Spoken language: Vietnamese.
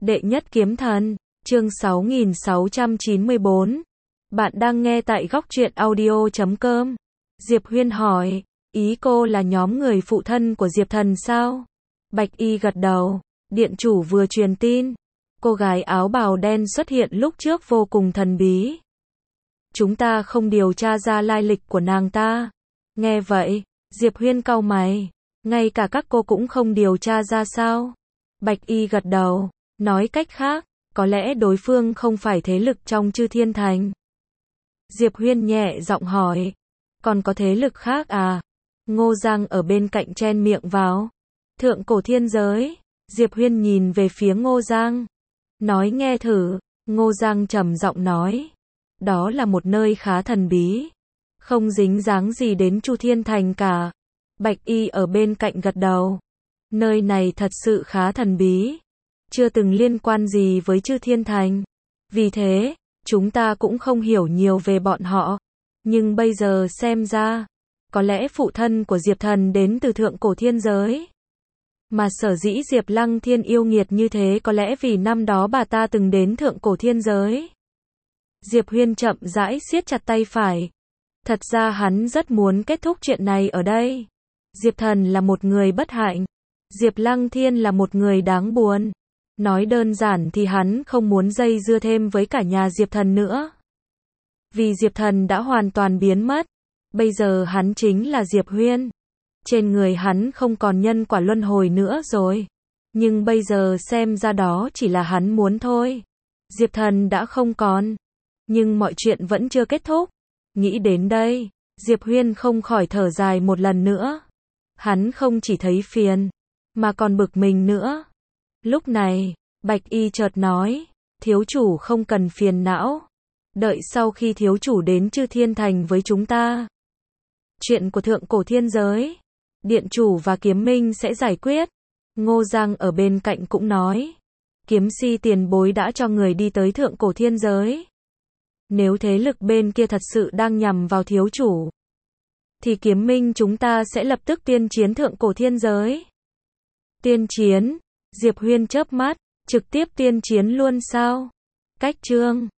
Đệ nhất kiếm thần, chương 6694. Bạn đang nghe tại góc truyện audio.com. Diệp Huyên hỏi, ý cô là nhóm người phụ thân của Diệp Thần sao? Bạch Y gật đầu, điện chủ vừa truyền tin. Cô gái áo bào đen xuất hiện lúc trước vô cùng thần bí. Chúng ta không điều tra ra lai lịch của nàng ta. Nghe vậy, Diệp Huyên cau mày, ngay cả các cô cũng không điều tra ra sao? Bạch Y gật đầu, nói cách khác, có lẽ đối phương không phải thế lực trong Chư Thiên Thành. Diệp Huyên nhẹ giọng hỏi, còn có thế lực khác à? Ngô Giang ở bên cạnh chen miệng vào. Thượng cổ thiên giới. Diệp Huyên nhìn về phía Ngô Giang, nói nghe thử. Ngô Giang trầm giọng nói, đó là một nơi khá thần bí, không dính dáng gì đến Chu Thiên Thành cả. Bạch Y ở bên cạnh gật đầu, nơi này thật sự khá thần bí, chưa từng liên quan gì với Chư Thiên Thành. Vì thế, chúng ta cũng không hiểu nhiều về bọn họ. Nhưng bây giờ xem ra, có lẽ phụ thân của Diệp Thần đến từ thượng cổ thiên giới. Mà sở dĩ Diệp Lăng Thiên yêu nghiệt như thế có lẽ vì năm đó bà ta từng đến thượng cổ thiên giới. Diệp Huyên chậm rãi siết chặt tay phải. Thật ra hắn rất muốn kết thúc chuyện này ở đây. Diệp Thần là một người bất hạnh. Diệp Lăng Thiên là một người đáng buồn. Nói đơn giản thì hắn không muốn dây dưa thêm với cả nhà Diệp Thần nữa. Vì Diệp Thần đã hoàn toàn biến mất. Bây giờ hắn chính là Diệp Huyên. Trên người hắn không còn nhân quả luân hồi nữa rồi. Nhưng bây giờ xem ra đó chỉ là hắn muốn thôi. Diệp Thần đã không còn. Nhưng mọi chuyện vẫn chưa kết thúc. Nghĩ đến đây, Diệp Huyên không khỏi thở dài một lần nữa. Hắn không chỉ thấy phiền, mà còn bực mình nữa. Lúc này, Bạch Y chợt nói, thiếu chủ không cần phiền não. Đợi sau khi thiếu chủ đến Chư Thiên Thành với chúng ta, chuyện của thượng cổ thiên giới, điện chủ và kiếm minh sẽ giải quyết. Ngô Giang ở bên cạnh cũng nói, kiếm si tiền bối đã cho người đi tới thượng cổ thiên giới. Nếu thế lực bên kia thật sự đang nhằm vào thiếu chủ, thì kiếm minh chúng ta sẽ lập tức tuyên chiến thượng cổ thiên giới. Tuyên chiến? Diệp Huyên chớp mắt, trực tiếp tuyên chiến luôn sao? Cách chương